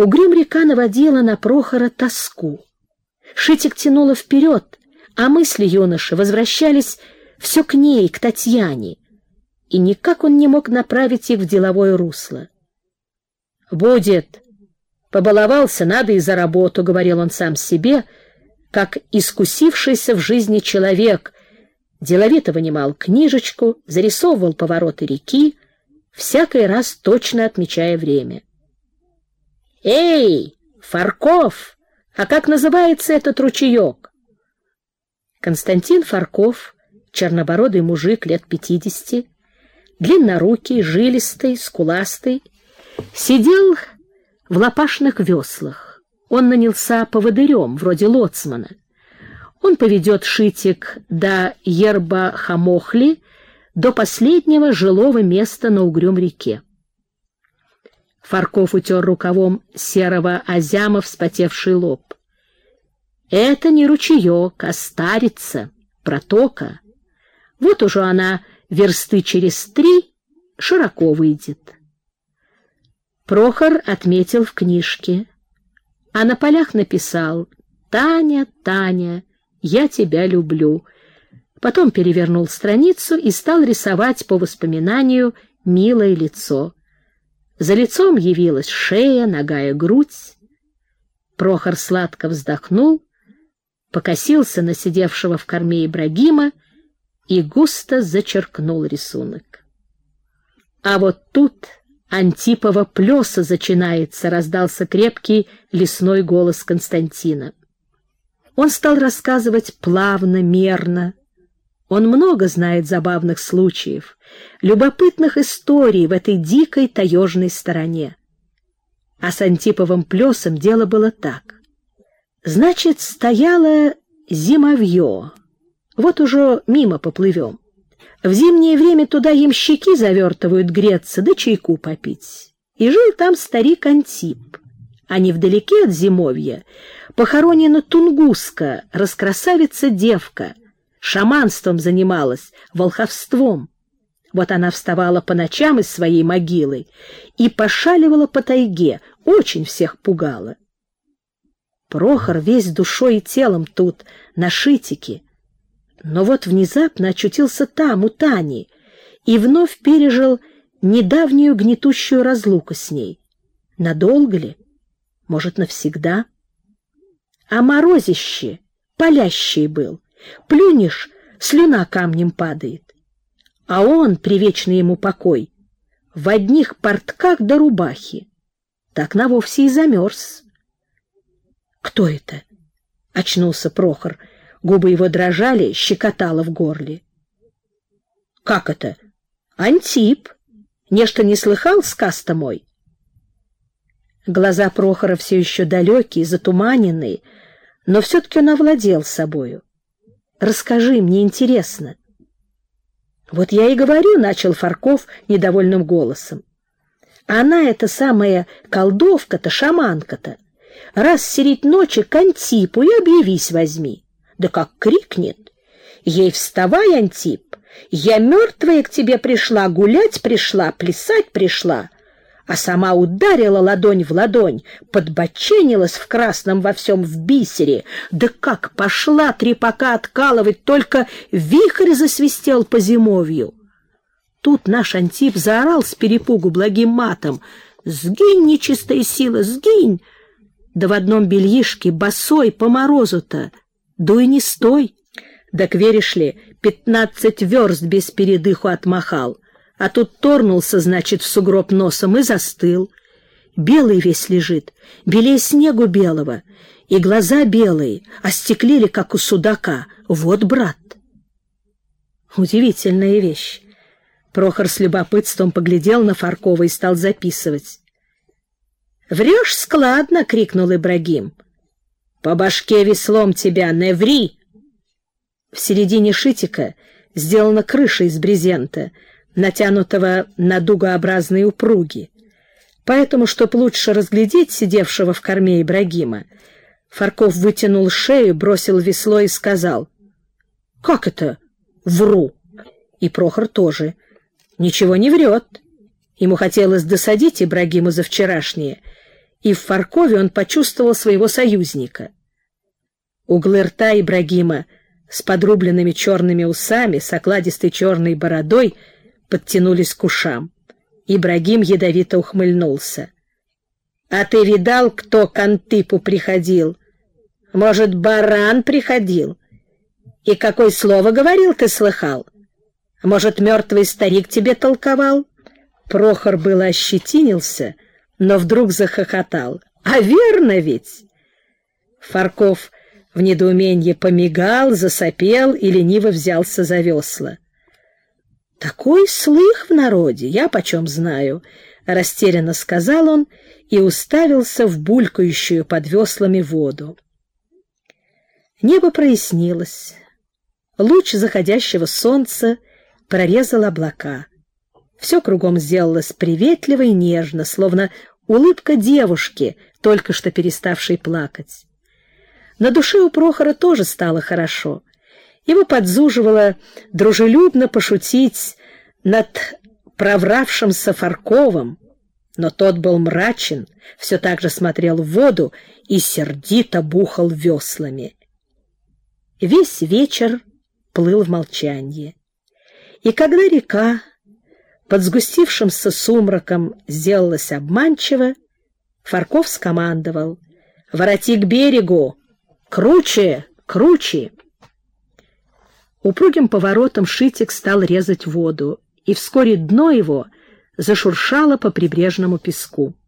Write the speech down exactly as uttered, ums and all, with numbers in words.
Угрюм-река наводила на Прохора тоску. Шитик тянула вперед, а мысли юноши возвращались все к ней, к Татьяне, и никак он не мог направить их в деловое русло. «Будет. Побаловался, надо и за работу», — говорил он сам себе, как искусившийся в жизни человек, деловито вынимал книжечку, зарисовывал повороты реки, всякий раз точно отмечая время. «Эй, Фарков, а как называется этот ручеек?» Константин Фарков, чернобородый мужик лет пятидесяти, длиннорукий, жилистый, скуластый, сидел в лопашных веслах. Он нанялся поводырем, вроде лоцмана. Он поведет Шитик до Ерба-Хамохли, до последнего жилого места на Угрюм-реке. Фарков утер рукавом серого озяма вспотевший лоб. Это не ручеек, а старица, протока. Вот уже она версты через три широко выйдет. Прохор отметил в книжке, а на полях написал: «Таня, Таня, я тебя люблю». Потом перевернул страницу и стал рисовать по воспоминанию милое лицо. За лицом явилась шея, нагая грудь. Прохор сладко вздохнул, покосился на сидевшего в корме Ибрагима и густо зачеркнул рисунок. А вот тут Антипова плеса зачинается, раздался крепкий лесной голос Константина. Он стал рассказывать плавно, мерно. Он много знает забавных случаев, любопытных историй в этой дикой таежной стороне. А с Антиповым плесом дело было так. Значит, стояло зимовье. Вот уже мимо поплывем. В зимнее время туда ямщики завертывают греться да чайку попить. И жил там старик Антип. А невдалеке от зимовья похоронена Тунгуска, раскрасавица-девка, шаманством занималась, волховством. Вот она вставала по ночам из своей могилы и пошаливала по тайге, очень всех пугала. Прохор весь душой и телом тут, на Шитике, но вот внезапно очутился там, у Тани, и вновь пережил недавнюю гнетущую разлуку с ней. Надолго ли? Может, навсегда? А морозище палящий был. Плюнешь, слюна камнем падает. А он, привечный ему покой, в одних портках до рубахи. Так навовсе и замерз. «Кто это?» — очнулся Прохор. Губы его дрожали, щекотало в горле. «Как это? Антип? Нечто не слыхал сказ-то мой?» Глаза Прохора все еще далекие, затуманенные, но все-таки он овладел собою. «Расскажи, мне интересно». «Вот я и говорю», — начал Фарков недовольным голосом. «Она, эта самая колдовка-то, шаманка-то, раз середь ночи к Антипу и объявись возьми. Да как крикнет: ей вставай, Антип, я мертвая к тебе пришла, гулять пришла, плясать пришла». А сама ударила ладонь в ладонь, подбоченилась в красном во всем в бисере, да как пошла трепака откалывать, только вихрь засвистел по зимовью. Тут наш Антип заорал с перепугу благим матом: «Сгинь, нечистая сила, сгинь!» Да в одном бельишке, босой, по морозу-то, дуй не стой. Так веришь ли, пятнадцать верст без передыху отмахал. А тут торнулся, значит, в сугроб носом и застыл. Белый весь лежит, белее снегу белого, и глаза белые, остеклели, как у судака. Вот, брат. Удивительная вещь. Прохор с любопытством поглядел на Фаркова и стал записывать. «Врешь складно!» — крикнул Ибрагим. «По башке веслом тебя, не ври!» В середине Шитика сделана крыша из брезента, натянутого на дугообразные упруги. Поэтому, чтоб лучше разглядеть сидевшего в корме Ибрагима, Фарков вытянул шею, бросил весло и сказал: «Как это? Вру!» И Прохор тоже. Ничего не врет. Ему хотелось досадить Ибрагиму за вчерашнее, и в Фаркове он почувствовал своего союзника. Углы рта Ибрагима с подрубленными черными усами, с окладистой черной бородой подтянулись к ушам. Ибрагим ядовито ухмыльнулся. — А ты видал, кто к Антипу приходил? Может, баран приходил? И какое слово говорил, ты слыхал? Может, мертвый старик тебе толковал? Прохор было ощетинился, но вдруг захохотал. — А верно ведь? Фарков в недоумении помигал, засопел и лениво взялся за весла. — Такой слых в народе, я почем знаю, — растерянно сказал он и уставился в булькающую под веслами воду. Небо прояснилось. Луч заходящего солнца прорезал облака. Все кругом сделалось приветливо и нежно, словно улыбка девушки, только что переставшей плакать. На душе у Прохора тоже стало хорошо. Его подзуживало дружелюбно пошутить над провравшимся Фарковым, но тот был мрачен, все так же смотрел в воду и сердито бухал веслами. Весь вечер плыл в молчании. И когда река под сгустившимся сумраком сделалась обманчива, Фарков скомандовал: «Вороти к берегу! Круче! Круче!» Упругим поворотом Шитик стал резать воду, и вскоре дно его зашуршало по прибрежному песку.